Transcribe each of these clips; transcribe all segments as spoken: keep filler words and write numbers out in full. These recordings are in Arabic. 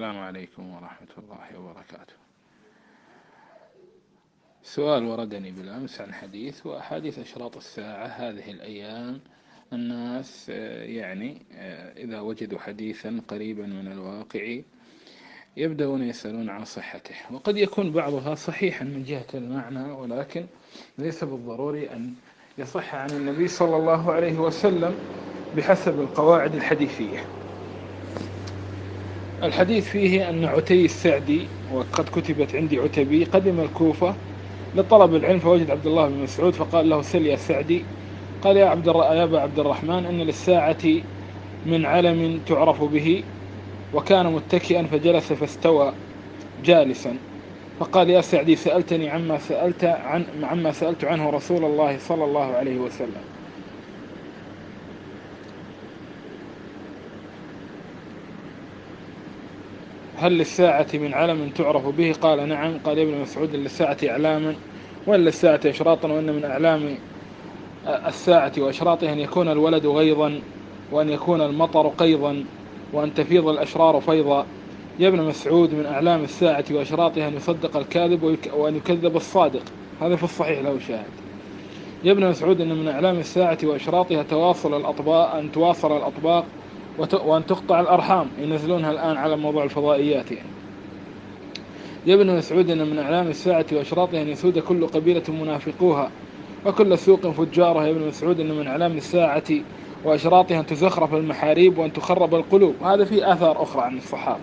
السلام عليكم ورحمة الله وبركاته. سؤال وردني بالأمس عن حديث وأحاديث أشراط الساعة هذه الأيام. الناس يعني إذا وجدوا حديثا قريبا من الواقع يبدأون يسألون عن صحته، وقد يكون بعضها صحيحا من جهة المعنى، ولكن ليس بالضروري أن يصح عن النبي صلى الله عليه وسلم بحسب القواعد الحديثية. الحديث فيه أن عتي السعدي، وقد كتبت عندي عتبي، قدم الكوفة لطلب العلم فوجد عبد الله بن مسعود فقال له: سل يا السعدي. قال: يا عبد يا أبا عبد الرحمن، أن للساعة من علم تعرف به. وكان متكئا فجلس فاستوى جالسا، فقال: يا سعدي، سألتني عما سألت عن عما سألت عنه رسول الله صلى الله عليه وسلم. هل للساعة من علم تعرف به؟ قال: نعم. قال ابن مسعود: للساعة أعلاما، وأن للساعة أشراطا، وأن من أعلام الساعة وأشراطها أن يكون الولد غيظا، وأن يكون المطر قيظا، وأن تفيض الأشرار فيضا. يا ابن مسعود، من أعلام الساعة وأشراطها أن يصدق الكاذب وأن يكذب الصادق. هذا في الصحيح له شاهد. يا ابن مسعود، أن من أعلام الساعة وأشراطها تواصل الأطباق أن تواصل الأطباق وأن تقطع الأرحام. ينزلونها الآن على موضوع الفضائيات يعني. يا ابن مسعود، أن من أعلام الساعة وأشراطها أن يسود كل قبيلة منافقوها وكل سوق فجارها. يا ابن مسعود، أن من أعلام الساعة وأشراطها أن تزخرف المحاريب وأن تخرب القلوب. هذا في آثار أخرى عن الصحابة.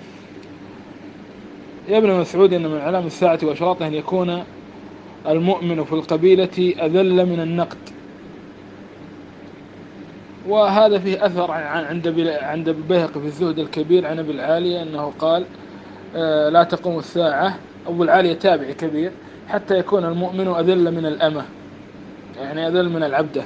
يا ابن مسعود، أن من أعلام الساعة وأشراطها أن يكون المؤمن في القبيلة أذل من النقد. وهذا فيه أثر عند عند البيهقي في الزهد الكبير عن أبي العالية أنه قال: لا تقوم الساعة. أبو العالية تابعي كبير: حتى يكون المؤمن أذل من الأمة، يعني أذل من العبدة.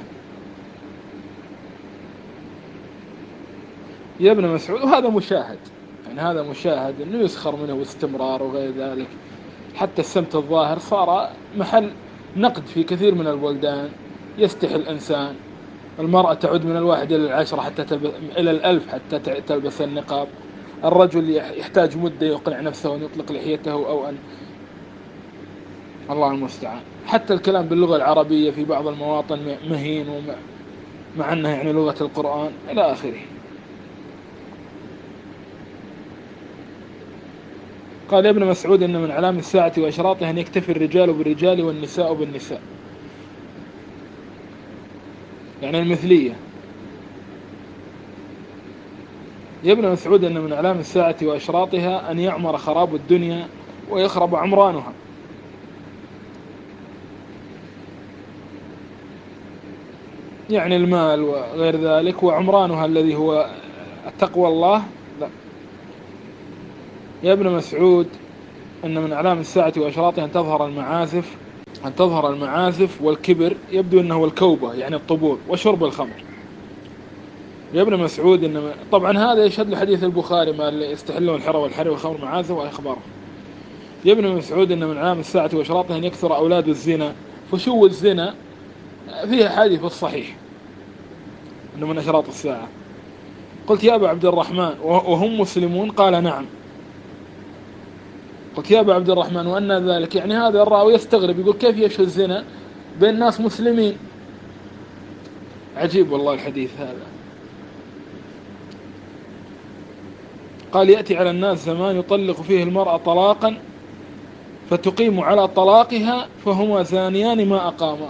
يا ابن مسعود، وهذا مشاهد، يعني هذا مشاهد أنه يسخر منه باستمرار وغير ذلك. حتى السمت الظاهر صار محل نقد في كثير من البلدان. يستحي الإنسان، المرأة تعود من الواحد إلى العشرة حتى تلبس إلى الألف حتى تلبس النقاب. الرجل يحتاج مدة يقنع نفسه أن يطلق لحيته أو أن الله المستعان. حتى الكلام باللغة العربية في بعض المواطن مهين، ومع أنها يعني لغة القرآن إلى آخره. قال ابن مسعود: إن من علام الساعة وأشراطها أن يكتفي الرجال بالرجال والنساء بالنساء، يعني المثلية. يا ابن مسعود، إن من علام الساعة وأشراطها أن يعمر خراب الدنيا ويخرب عمرانها. يعني المال وغير ذلك، وعمرانها الذي هو تقوى الله. لا. يا ابن مسعود، أن من أعلام الساعة وأشراطها أن تظهر المعازف أن تظهر المعازف والكبر، يبدو أنه الكوبة يعني الطبول، وشرب الخمر. يا ابن مسعود، إن طبعا هذا يشهد لحديث البخاري: ما اللي يستحلون الحرى والحري والخمر معازف وإخباره. يا ابن مسعود، إن من أعلام الساعة وأشراطها أن يكثر أولاد الزنا. فشو الزنا فيها حديث الصحيح أنه من أشراط الساعة. قلت: يا أبا عبد الرحمن، وهم مسلمون؟ قال: نعم. قلت: يا أبا عبد الرحمن، وأن ذلك؟ يعني هذا الراوي يستغرب، يقول: كيف يشهد الزنا بين ناس مسلمين؟ عجيب والله الحديث هذا. قال: يأتي على الناس زمان يطلق فيه المرأة طلاقا فتقيم على طلاقها فهما زانيان ما أقاما.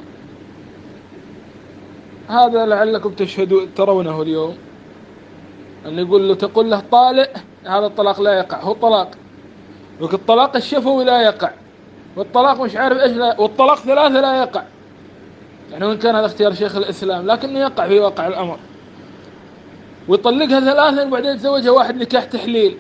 هذا لعلكم تشهدوا ترونه اليوم، أن يقول له تقول له طالق، هذا الطلاق لا يقع، هو طلاق. وك الطلاق الشفوي لا يقع، والطلاق مش عارف إيش لا، والطلاق ثلاثة لا يقع. يعني وإن كان هذا اختيار شيخ الإسلام لكنه يقع في واقع الأمر. ويطلقها ثلاثة وبعدين يتزوجها واحد نكاح تحليل.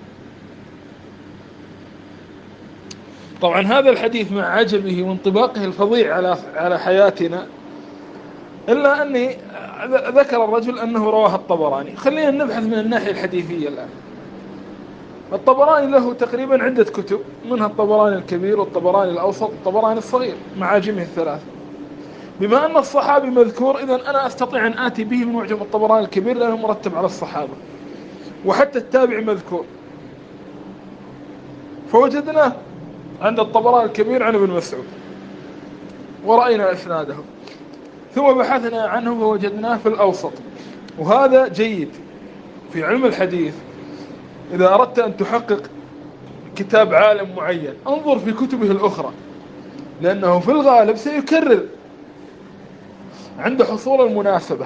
طبعا هذا الحديث مع عجبه وانطباقه الفظيع على على حياتنا، إلا أني ذكر الرجل أنه رواه الطبراني. خلينا نبحث من الناحية الحديثية الآن. الطبراني له تقريبا عدة كتب، منها الطبراني الكبير والطبراني الأوسط والطبراني الصغير معاجمه الثلاثة. بما أن الصحابي مذكور، إذن أنا أستطيع أن آتي به من معجم الطبراني الكبير لأنه مرتب على الصحابة، وحتى التابع مذكور. فوجدناه عند الطبراني الكبير عن ابن مسعود ورأينا إسناده، ثم بحثنا عنه فوجدناه في الأوسط. وهذا جيد في علم الحديث. إذا أردت أن تحقق كتاب عالم معين انظر في كتبه الأخرى، لأنه في الغالب سيكرر عند حصول المناسبة.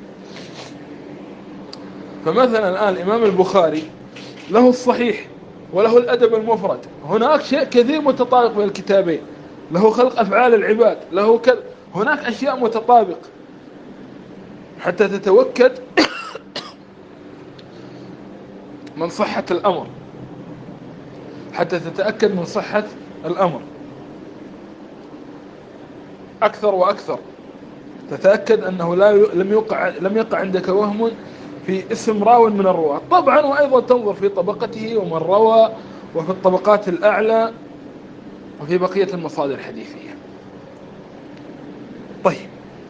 فمثلا الآن الإمام البخاري له الصحيح وله الأدب المفرد، هناك شيء كثير متطابق بين الكتابين، له خلق أفعال العباد، له كذا، هناك أشياء متطابقة حتى تتوكد من صحة الأمر، حتى تتأكد من صحة الأمر أكثر وأكثر، تتأكد أنه لا ي... لم يقع لم يقع عندك وهم في اسم راو من الرواة. طبعا وأيضا تنظر في طبقته ومن روى، وفي الطبقات الأعلى، وفي بقية المصادر الحديثية. طيب،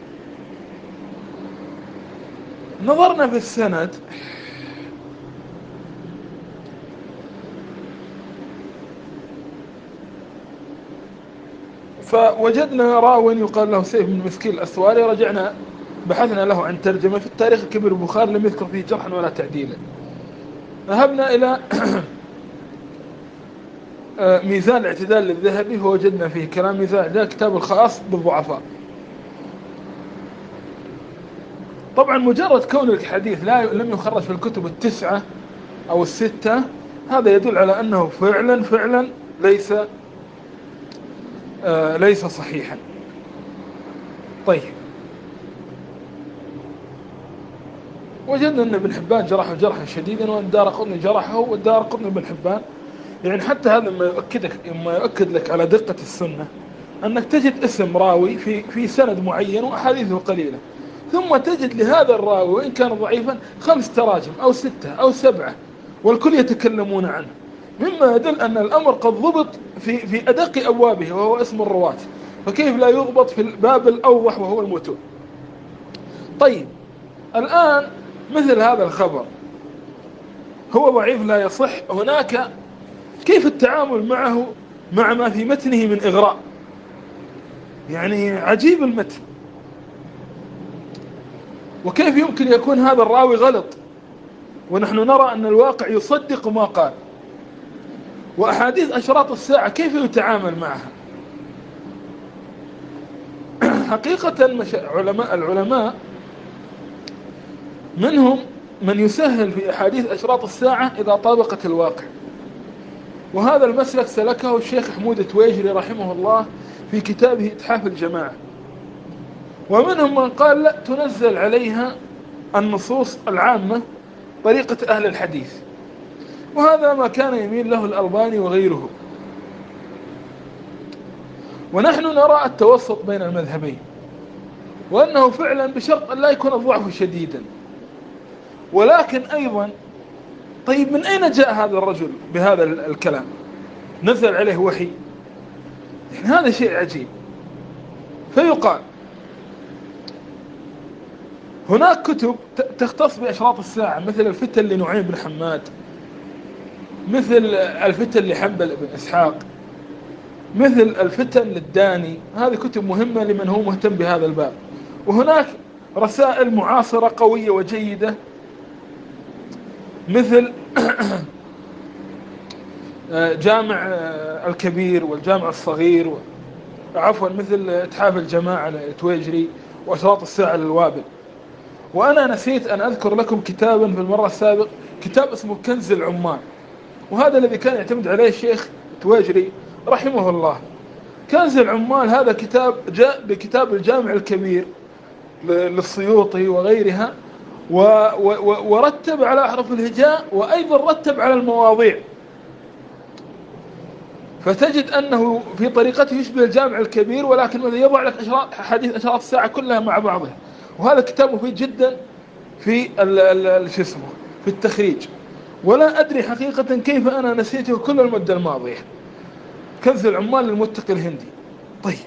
نظرنا في السند فوجدنا راو يقال له سيف بن مسكين الأسواري، رجعنا بحثنا له عن ترجمة في التاريخ الكبير البخاري لم يذكر فيه جرحا ولا تعديلا. ذهبنا إلى ميزان الاعتدال للذهبي فوجدنا فيه كلام ميزان الاعتدال كتاب الخاص بالضعفاء. طبعا مجرد كون الحديث لا لم يخرج في الكتب التسعة أو الستة هذا يدل على أنه فعلا فعلا ليس آه ليس صحيحا. طيب، وجدنا أن ابن حبان جرحه جرحا شديدا، وأن دارقطني جرحه، والدارقطني ابن حبان. يعني حتى هذا ما يؤكدك ما يؤكد لك على دقة السنة، أنك تجد اسم راوي في في سند معين وأحاديثه قليلة، ثم تجد لهذا الراوي وإن كان ضعيفا خمس تراجم أو ستة أو سبعة والكل يتكلمون عنه، مما يدل أن الأمر قد ضبط في في أدق أبوابه وهو اسم الرواة، فكيف لا يضبط في الباب الأوضح وهو المتون؟ طيب، الآن مثل هذا الخبر هو ضعيف لا يصح، هناك كيف التعامل معه مع ما في متنه من إغراء؟ يعني عجيب المتن، وكيف يمكن يكون هذا الراوي غلط ونحن نرى أن الواقع يصدق ما قال؟ وأحاديث أشراط الساعة كيف يتعامل معها؟ حقيقة علماء العلماء منهم من يسهل في أحاديث أشراط الساعة إذا طابقت الواقع، وهذا المسلك سلكه الشيخ حمود التويجري رحمه الله في كتابه إتحاف الجماعة. ومنهم من قال لا، تنزل عليها النصوص العامة طريقة أهل الحديث، وهذا ما كان يميل له الألباني وغيره. ونحن نرى التوسط بين المذهبين، وأنه فعلا بشرط أن لا يكون الضعف شديدا. ولكن أيضا طيب، من أين جاء هذا الرجل بهذا الكلام؟ نزل عليه وحي؟ يعني هذا شيء عجيب. فيقال هناك كتب تختص بأشراط الساعة، مثل الفتن لنعيم بن حماد، مثل الفتن لحنبل بن إسحاق، مثل الفتن للداني. هذه كتب مهمة لمن هو مهتم بهذا الباب. وهناك رسائل معاصرة قوية وجيدة، مثل جامع الكبير والجامع الصغير، عفوا مثل إتحاف الجماعة للتويجري، وأشراط الساعة للوابل. وأنا نسيت أن أذكر لكم كتابا في المرة السابقة، كتاب اسمه كنز العمال، وهذا الذي كان يعتمد عليه الشيخ التويجري رحمه الله. كنز العمال هذا كتاب جاء بكتاب الجامع الكبير للسيوطي وغيرها، ورتب على أحرف الهجاء، وأيضا رتب على المواضيع، فتجد أنه في طريقته يشبه الجامع الكبير، ولكن ماذا يضع لك حديث أشراط الساعة كلها مع بعضها. وهذا كتاب مفيد جدا في شو اسمه في التخريج، ولا أدري حقيقة كيف أنا نسيته كل المدة الماضية. كنز العمال للمتقي الهندي. طيب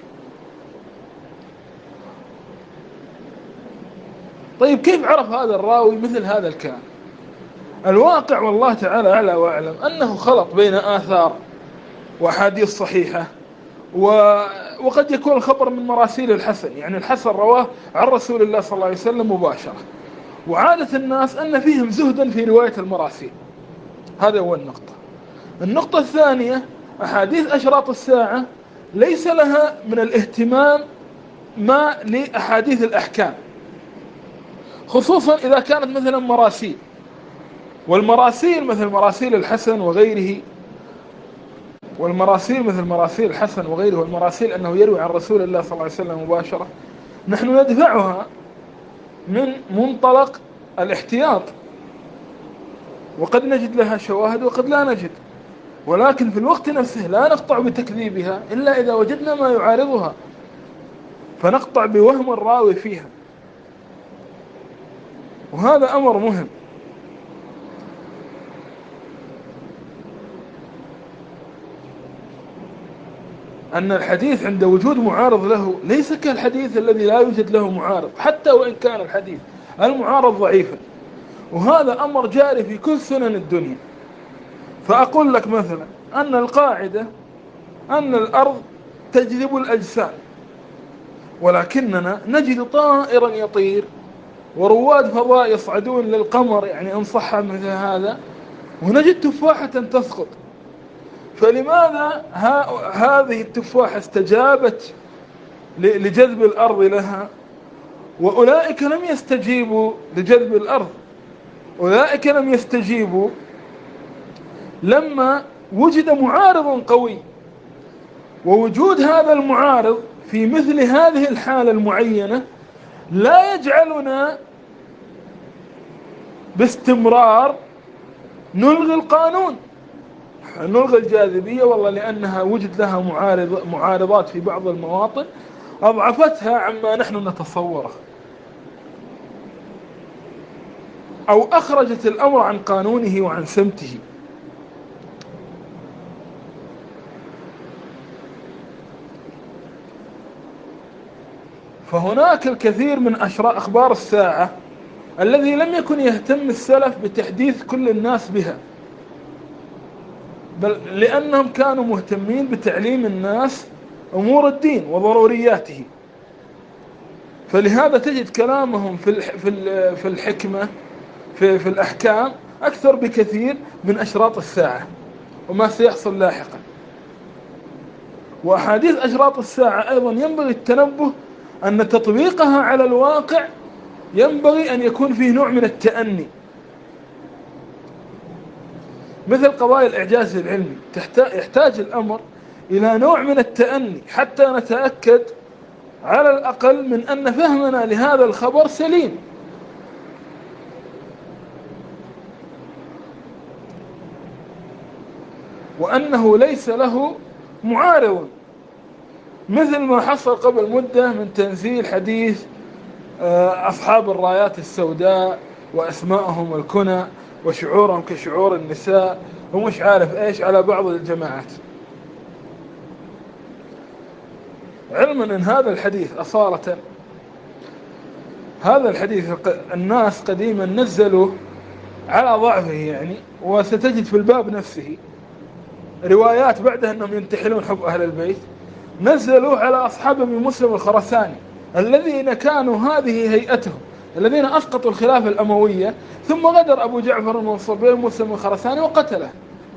طيب كيف عرف هذا الراوي مثل هذا الكلام؟ الواقع والله تعالى أعلى وأعلم أنه خلط بين آثار وأحاديث صحيحة، وقد يكون الخبر من مراسيل الحسن، يعني الحسن رواه عن رسول الله صلى الله عليه وسلم مباشرة. وعادة الناس أن فيهم زهدا في رواية المراسيل. هذا هو النقطة. النقطة الثانية، أحاديث أشراط الساعة ليس لها من الاهتمام ما لأحاديث الأحكام، خصوصا إذا كانت مثلا مراسيل، والمراسيل مثل مراسيل الحسن وغيره، والمراسيل مثل مراسيل الحسن وغيره، والمراسيل أنه يروي عن رسول الله صلى الله عليه وسلم مباشرة، نحن ندفعها من منطلق الاحتياط، وقد نجد لها شواهد وقد لا نجد، ولكن في الوقت نفسه لا نقطع بتكذيبها إلا إذا وجدنا ما يعارضها، فنقطع بوهم الراوي فيها، وهذا أمر مهم. أن الحديث عند وجود معارض له ليس كالحديث الذي لا يوجد له معارض، حتى وإن كان الحديث المعارض ضعيفا، وهذا أمر جاري في كل سنن الدنيا. فأقول لك مثلا أن القاعدة أن الأرض تجذب الأجسام، ولكننا نجد طائرا يطير ورواد فضاء يصعدون للقمر، يعني إن صح مثل هذا، ونجد تفاحة تسقط. فلماذا هذه التفاحة استجابت لجذب الأرض لها، وأولئك لم يستجيبوا لجذب الأرض؟ أولئك لم يستجيبوا لما وجد معارض قوي، ووجود هذا المعارض في مثل هذه الحالة المعينة لا يجعلنا باستمرار نلغي القانون، نلغي الجاذبية والله لأنها وجد لها معارض معارضات في بعض المواطن أضعفتها عما نحن نتصوره، أو أخرجت الأمر عن قانونه وعن سمته. فهناك الكثير من أشراء أخبار الساعة الذي لم يكن يهتم السلف بتحديث كل الناس بها، بل لأنهم كانوا مهتمين بتعليم الناس أمور الدين وضرورياته، فلهذا تجد كلامهم في في الحكمة في في الأحكام أكثر بكثير من أشراط الساعة وما سيحصل لاحقا. وأحاديث أشراط الساعة أيضا ينبغي التنبه أن تطبيقها على الواقع ينبغي أن يكون فيه نوع من التأني، مثل قضايا الإعجاز العلمي يحتاج الأمر إلى نوع من التأني حتى نتأكد على الأقل من أن فهمنا لهذا الخبر سليم. وأنه ليس له معارض، مثل ما حصل قبل مدة من تنزيل حديث أصحاب الرايات السوداء وأسماءهم الكنى وشعورهم كشعور النساء ومش عارف إيش على بعض الجماعات، علما أن هذا الحديث أصالة هذا الحديث الناس قديما نزلوا على ضعفه يعني، وستجد في الباب نفسه روايات بعدها أنهم ينتحلون حب أهل البيت، نزلوا على أصحاب أبي مسلم الخرساني الذين كانوا هذه هيئتهم، الذين أسقطوا الخلافة الأموية، ثم غدر أبو جعفر المنصور بن مسلم الخرساني وقتله.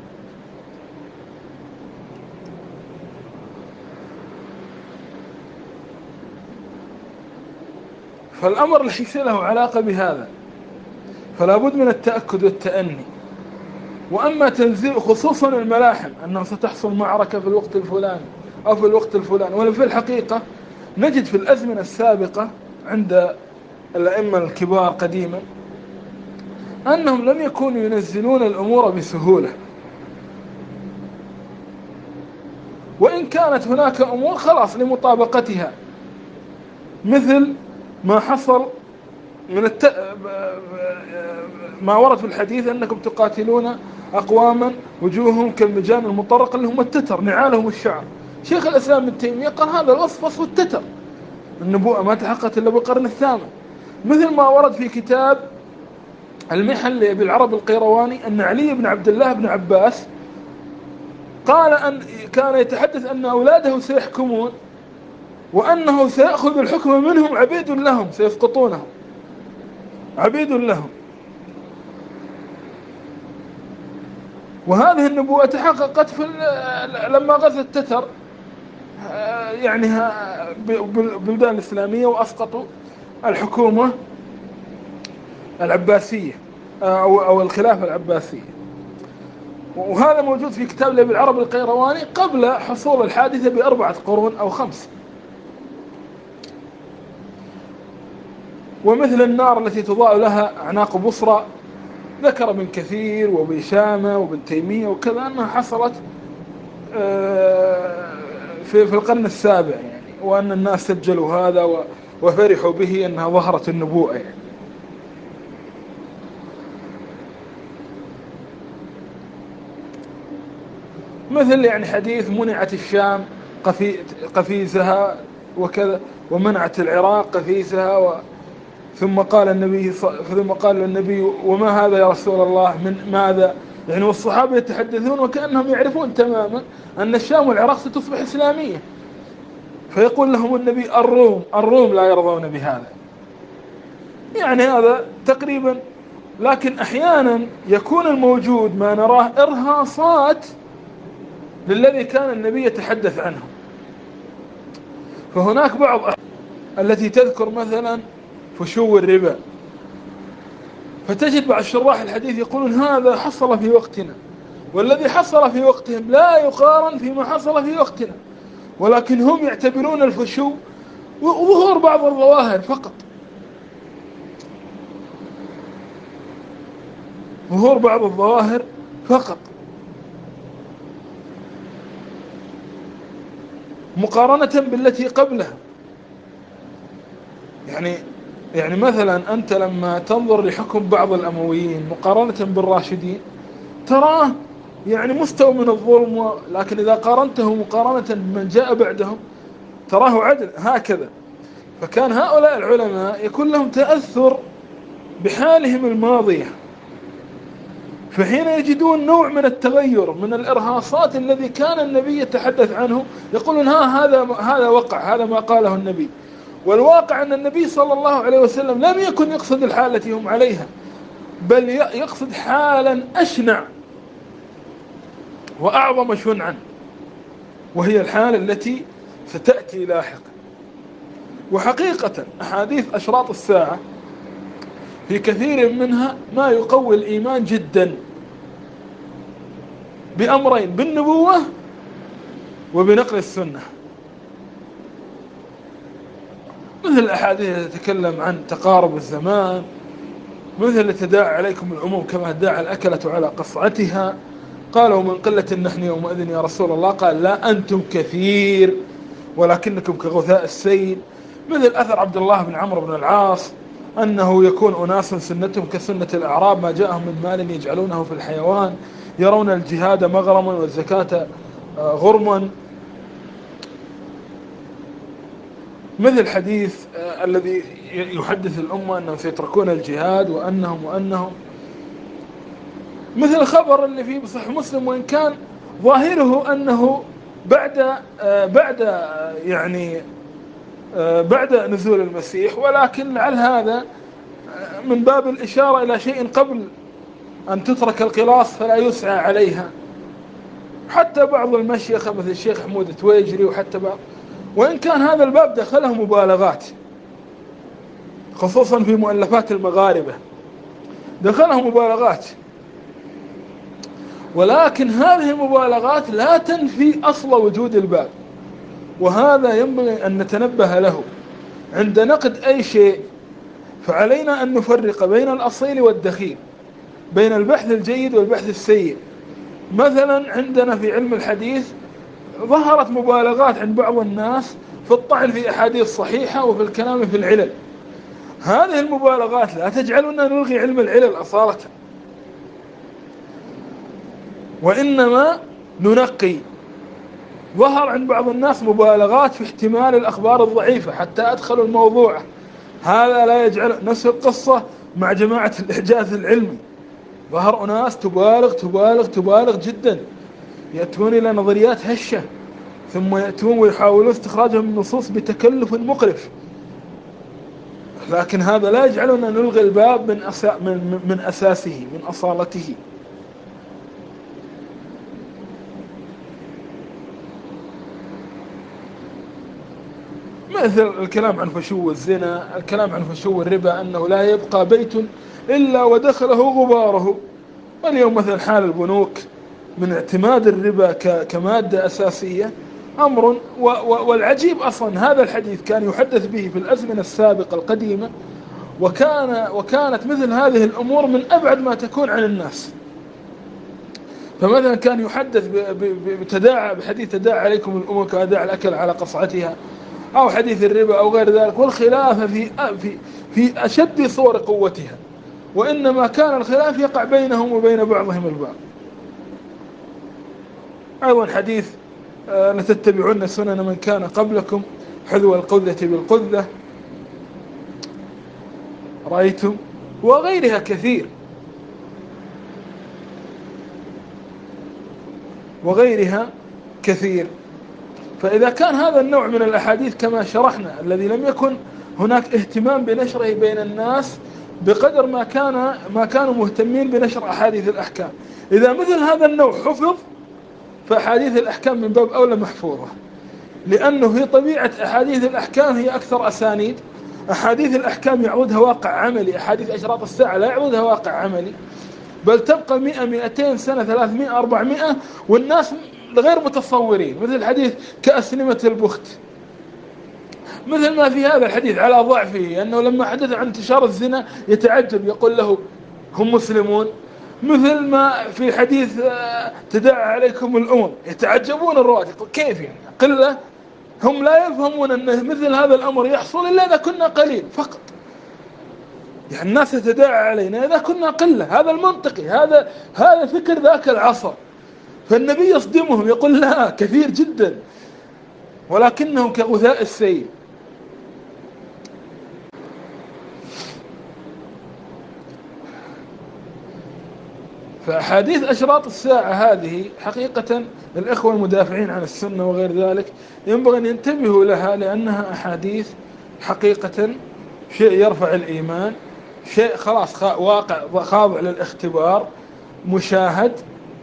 فالأمر ليس له علاقة بهذا، فلا بد من التأكد والتأني. وأما تنزيل خصوصا الملاحم أنه ستحصل معركة في الوقت الفلاني أو في الوقت الفلاني، ولا في الحقيقة نجد في الأزمنة السابقة عند الأئمة الكبار قديما أنهم لم يكونوا ينزلون الأمور بسهولة، وإن كانت هناك أمور خلاص لمطابقتها، مثل ما حصل من الت... ما ورد في الحديث أنكم تقاتلون أقواما وجوههم كالمجان المطرقة اللي هم التتر، نعالهم الشعر. شيخ الإسلام ابن تيمية قال هذا الوصف وصف التتر، النبوءة ما تحققت إلا بالقرن الثامن. مثل ما ورد في كتاب المحن لأبي العرب القيرواني أن علي بن عبد الله بن عباس قال أن كان يتحدث أن أولاده سيحكمون وأنه سيأخذ الحكم منهم عبيد لهم سيسقطونهم عبيد لهم. وهذه النبوة تحققت في لما غزا التتر يعني بالبلدان الإسلامية وأسقطوا الحكومة العباسية أو أو الخلافة العباسية. وهذا موجود في كتاب لأبي العرب القيرواني قبل حصول الحادثة بأربعة قرون أو خمس. ومثل النار التي تضاء لها أعناق بصرى ذكر ابن كثير وابن شامة وابن تيمية وكذا أنها حصلت في في القرن السابع يعني، وأن الناس سجلوا هذا وفرحوا به أنها ظهرت النبوءة يعني. مثل يعني حديث منعت الشام قفيزها وكذا ومنعت العراق قفيزها و ثم قال النبي ثم قال النبي وما هذا يا رسول الله من ماذا يعني. والصحابة يتحدثون وكأنهم يعرفون تماما أن الشام والعراق ستصبح إسلامية، فيقول لهم النبي الروم الروم لا يرضون بهذا يعني هذا تقريبا. لكن أحيانا يكون الموجود ما نراه إرهاصات للذي كان النبي يتحدث عنه. فهناك بعض التي تذكر مثلا فشو الربا، فتجد بعض شراح الحديث يقولون هذا حصل في وقتنا، والذي حصل في وقتهم لا يقارن فيما حصل في وقتنا، ولكن هم يعتبرون الفشو وظهور بعض الظواهر فقط، ظهور بعض الظواهر فقط مقارنة بالتي قبلها. يعني يعني مثلا أنت لما تنظر لحكم بعض الأمويين مقارنة بالراشدين تراه يعني مستوى من الظلم، لكن إذا قارنته مقارنة بمن جاء بعدهم تراه عدل هكذا. فكان هؤلاء العلماء يكون لهم تأثر بحالهم الماضية، فحين يجدون نوع من التغير من الإرهاصات الذي كان النبي يتحدث عنه يقولون ها هذا هذا وقع، هذا ما قاله النبي. والواقع أن النبي صلى الله عليه وسلم لم يكن يقصد الحالة التي هم عليها، بل يقصد حالا أشنع وأعظم شنعا، وهي الحالة التي ستأتي لاحقا. وحقيقة أحاديث أشراط الساعة في كثير منها ما يقوي الإيمان جدا بأمرين: بالنبوة وبنقل السنة. مثل الأحاديث تتكلم عن تقارب الزمان، مثل تداعى عليكم العموم كما تداعى الأكلة على قصعتها. قالوا من قلة نحن يومئذ يا رسول الله؟ قال لا أنتم كثير ولكنكم كغثاء السيل. مثل أثر عبد الله بن عمرو بن العاص أنه يكون أناس سنتهم كسنة الأعراب، ما جاءهم من مال يجعلونه في الحيوان، يرون الجهاد مغرما والزكاة غرما. مثل حديث الذي يحدث الأمة أنهم سيتركون الجهاد وأنهم وأنهم مثل الخبر اللي فيه بصحيح مسلم، وإن كان ظاهره أنه بعد بعد يعني بعد نزول المسيح، ولكن لعل هذا من باب الإشارة إلى شيء قبل أن تترك القلاص فلا يسعى عليها. حتى بعض المشيخة مثل الشيخ حمود التويجري وحتى بعض، وإن كان هذا الباب دخله مبالغات خصوصا في مؤلفات المغاربة، دخله مبالغات، ولكن هذه المبالغات لا تنفي أصل وجود الباب. وهذا ينبغي أن نتنبه له عند نقد أي شيء. فعلينا أن نفرق بين الأصيل والدخيل، بين البحث الجيد والبحث السيء. مثلا عندنا في علم الحديث ظهرت مبالغات عند بعض الناس في الطعن في أحاديث صحيحة وفي الكلام في العلل. هذه المبالغات لا تجعلنا نلغي علم العلل أصالة، وإنما ننقي. ظهر عند بعض الناس مبالغات في احتمال الأخبار الضعيفة حتى أدخلوا الموضوع، هذا لا يجعل. نفس القصة مع جماعة الإعجاز العلمي، ظهر أناس تبالغ تبالغ تبالغ جدا يأتون إلى نظريات هشة، ثم يأتون ويحاولون استخراجها من النصوص بتكلف مقرف، لكن هذا لا يجعلنا نلغي الباب من, أسا من, من أساسه، من أصالته. مثل الكلام عن فشو الزنا، الكلام عن فشو الربا، أنه لا يبقى بيت إلا ودخله غباره. واليوم مثل حال البنوك من اعتماد الربا كمادة أساسية أمر، والعجيب أصلا هذا الحديث كان يحدث به في الأزمنة السابقة القديمة، وكان وكانت مثل هذه الأمور من أبعد ما تكون عن الناس. فمثلا كان يحدث بتداعى بحديث تداعى عليكم الأمم كأداعى الأكل على قصعتها، أو حديث الربا أو غير ذلك، والخلاف في في في أشد صور قوتها، وإنما كان الخلاف يقع بينهم وبين بعضهم البعض. أيضا حديث لتتبعون سنن من كان قبلكم حذو القذة بالقذة، رأيتم، وغيرها كثير وغيرها كثير. فإذا كان هذا النوع من الأحاديث كما شرحنا الذي لم يكن هناك اهتمام بنشره بين الناس بقدر ما كان ما كانوا مهتمين بنشر أحاديث الأحكام، إذا مثل هذا النوع حفظ فأحاديث الأحكام من باب أولى محفوظة، لأنه هي طبيعة أحاديث الأحكام هي أكثر أسانيد. أحاديث الأحكام يعرضها واقع عملي، أحاديث أشراط الساعة لا يعرضها واقع عملي، بل تبقى مئة مئتين سنة ثلاثمائة أربعمائة والناس غير متصورين. مثل الحديث كأسنمة البخت، مثل ما في هذا الحديث على ضعفه أنه لما حدث عن انتشار الزنا يتعجب يقول له هم مسلمون، مثل ما في حديث تداعى عليكم الأمم يتعجبون الرواة يقول كيف يعني قلة، هم لا يفهمون أن مثل هذا الأمر يحصل إلا إذا كنا قليل فقط، يعني الناس تتداعى علينا إذا كنا قلة. هذا المنطقي، هذا هذا فكر ذاك العصر. فالنبي يصدمهم يقول لا كثير جدا ولكنهم كغثاء السيل. فأحاديث أشراط الساعة هذه حقيقة الإخوة المدافعين عن السنة وغير ذلك ينبغي أن ينتبهوا لها، لأنها أحاديث حقيقة شيء يرفع الإيمان، شيء خلاص واقع خاضع للاختبار، مشاهد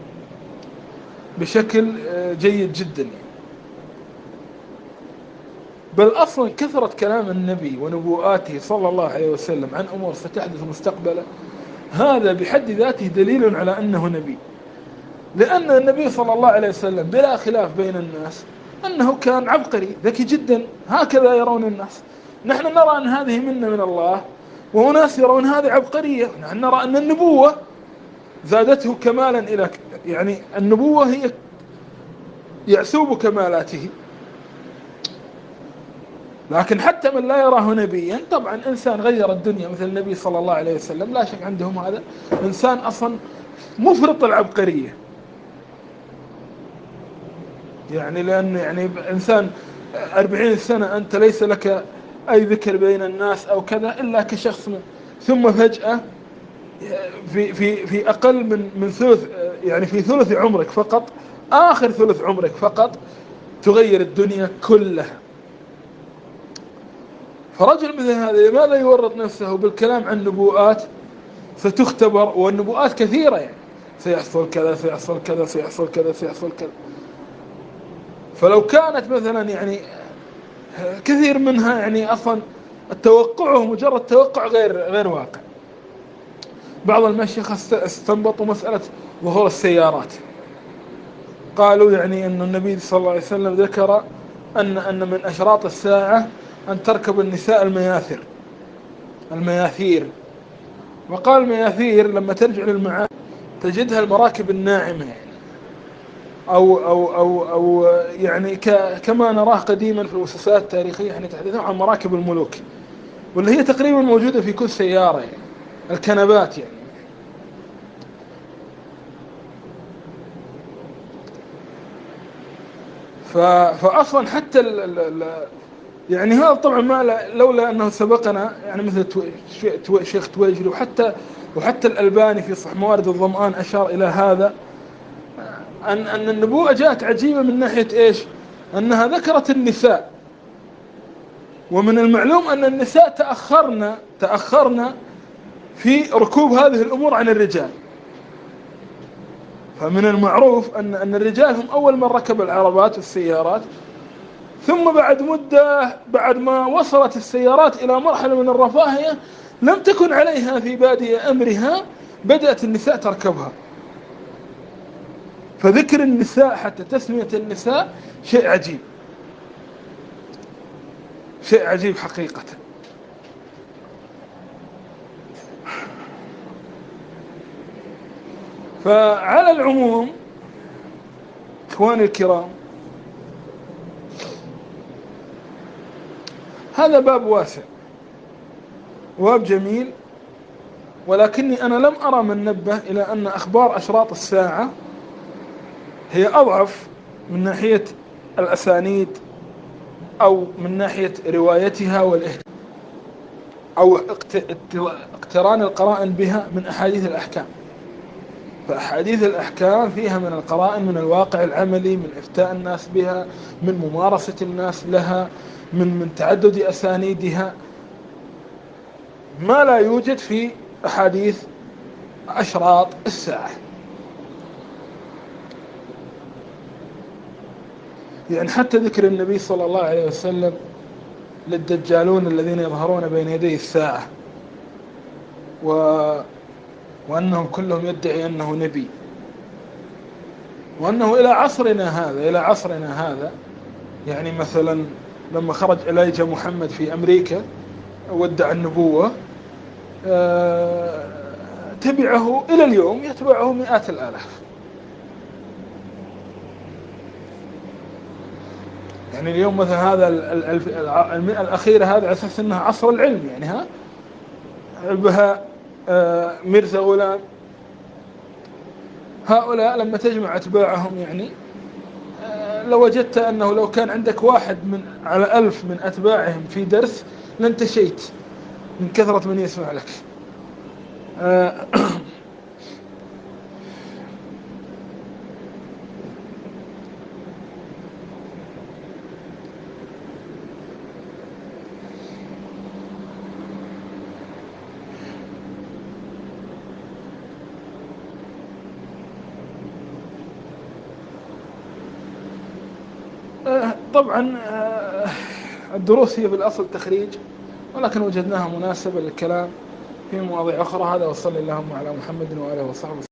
بشكل جيد جدا. بل أصلا كثرة كلام النبي ونبوءاته صلى الله عليه وسلم عن أمور ستحدث مستقبلا هذا بحد ذاته دليل على أنه نبي، لأن النبي صلى الله عليه وسلم بلا خلاف بين الناس أنه كان عبقري ذكي جدا، هكذا يرون الناس. نحن نرى أن هذه منة من الله، وناس يرون هذه عبقرية. نحن نرى أن النبوة زادته كمالا إلى يعني النبوة هي يعسوب كمالاته. لكن حتى من لا يراه نبيا طبعا إنسان غير الدنيا مثل النبي صلى الله عليه وسلم لا شك عندهم هذا إنسان أصلا مفرط العبقرية، يعني لأن يعني إنسان أربعين سنة أنت ليس لك أي ذكر بين الناس أو كذا إلا كشخص من، ثم فجأة في في في أقل من من ثلث يعني في ثلث عمرك فقط، آخر ثلث عمرك فقط تغير الدنيا كلها. فرجل مثل هذا لماذا يورط نفسه بالكلام عن نبوءات ستختبر، والنبوءات كثيرة يعني سيحصل كذا سيحصل كذا سيحصل كذا سيحصل كذا. فلو كانت مثلا يعني كثير منها يعني أصلا التوقع مجرد توقع غير غير واقع. بعض المشايخ استنبطوا مسألة ظهور السيارات، قالوا يعني أن النبي صلى الله عليه وسلم ذكر أن أن من أشراط الساعة أن تركب النساء المياثر المياثير، وقال المياثير لما ترجع للمعاني تجدها المراكب الناعمة يعني أو أو أو أو يعني كما نراه قديما في المؤسسات التاريخية يعني يتحدثون عن مراكب الملوك، واللي هي تقريبا موجودة في كل سيارة يعني الكنبات يعني. فأصلا حتى ال ال يعني هذا طبعا ما لولا أنه سبقنا يعني مثل شيخ تويجري وحتى وحتى الألباني في صح موارد الظمآن أشار إلى هذا، أن أن النبوءة جاءت عجيبة من ناحية إيش؟ أنها ذكرت النساء، ومن المعلوم أن النساء تأخرنا تأخرنا في ركوب هذه الأمور عن الرجال. فمن المعروف أن أن الرجال هم أول من ركب العربات والسيارات، ثم بعد مدة بعد ما وصلت السيارات إلى مرحلة من الرفاهية لم تكن عليها في بادئ أمرها، بدأت النساء تركبها. فذكر النساء حتى تسمية النساء شيء عجيب، شيء عجيب حقيقة. فعلى العموم إخواني الكرام، هذا باب واسع وباب جميل، ولكني أنا لم أرى من نبه إلى أن أخبار أشراط الساعة هي أضعف من ناحية الأسانيد أو من ناحية روايتها والاهتمام أو اقتران القرائن بها من أحاديث الأحكام. فأحاديث الأحكام فيها من القرائن، من الواقع العملي، من إفتاء الناس بها، من ممارسة الناس لها، من من تعدد أسانيدها، ما لا يوجد في أحاديث أشراط الساعة. يعني حتى ذكر النبي صلى الله عليه وسلم للدجالون الذين يظهرون بين يدي الساعة و... وأنهم كلهم يدعي أنه نبي، وأنه إلى عصرنا هذا إلى عصرنا هذا يعني مثلا لما خرج إليجا محمد في أمريكا وادعى النبوة، تبعه إلى اليوم يتبعه مئات الآلاف. يعني اليوم مثلا هذا المئة الأخيرة هذا على أساس أنها عصر العلم، يعني ها بها ميرزا غلام، هؤلاء لما تجمع أتباعهم يعني لو وجدت أنه لو كان عندك واحد من على ألف من أتباعهم في درس لانتشيت من كثرة من يسمع لك. طبعا الدروس هي بالأصل تخريج، ولكن وجدناها مناسبة للكلام في مواضيع أخرى. هذا وصلى اللهم على محمد وآله وصحبه.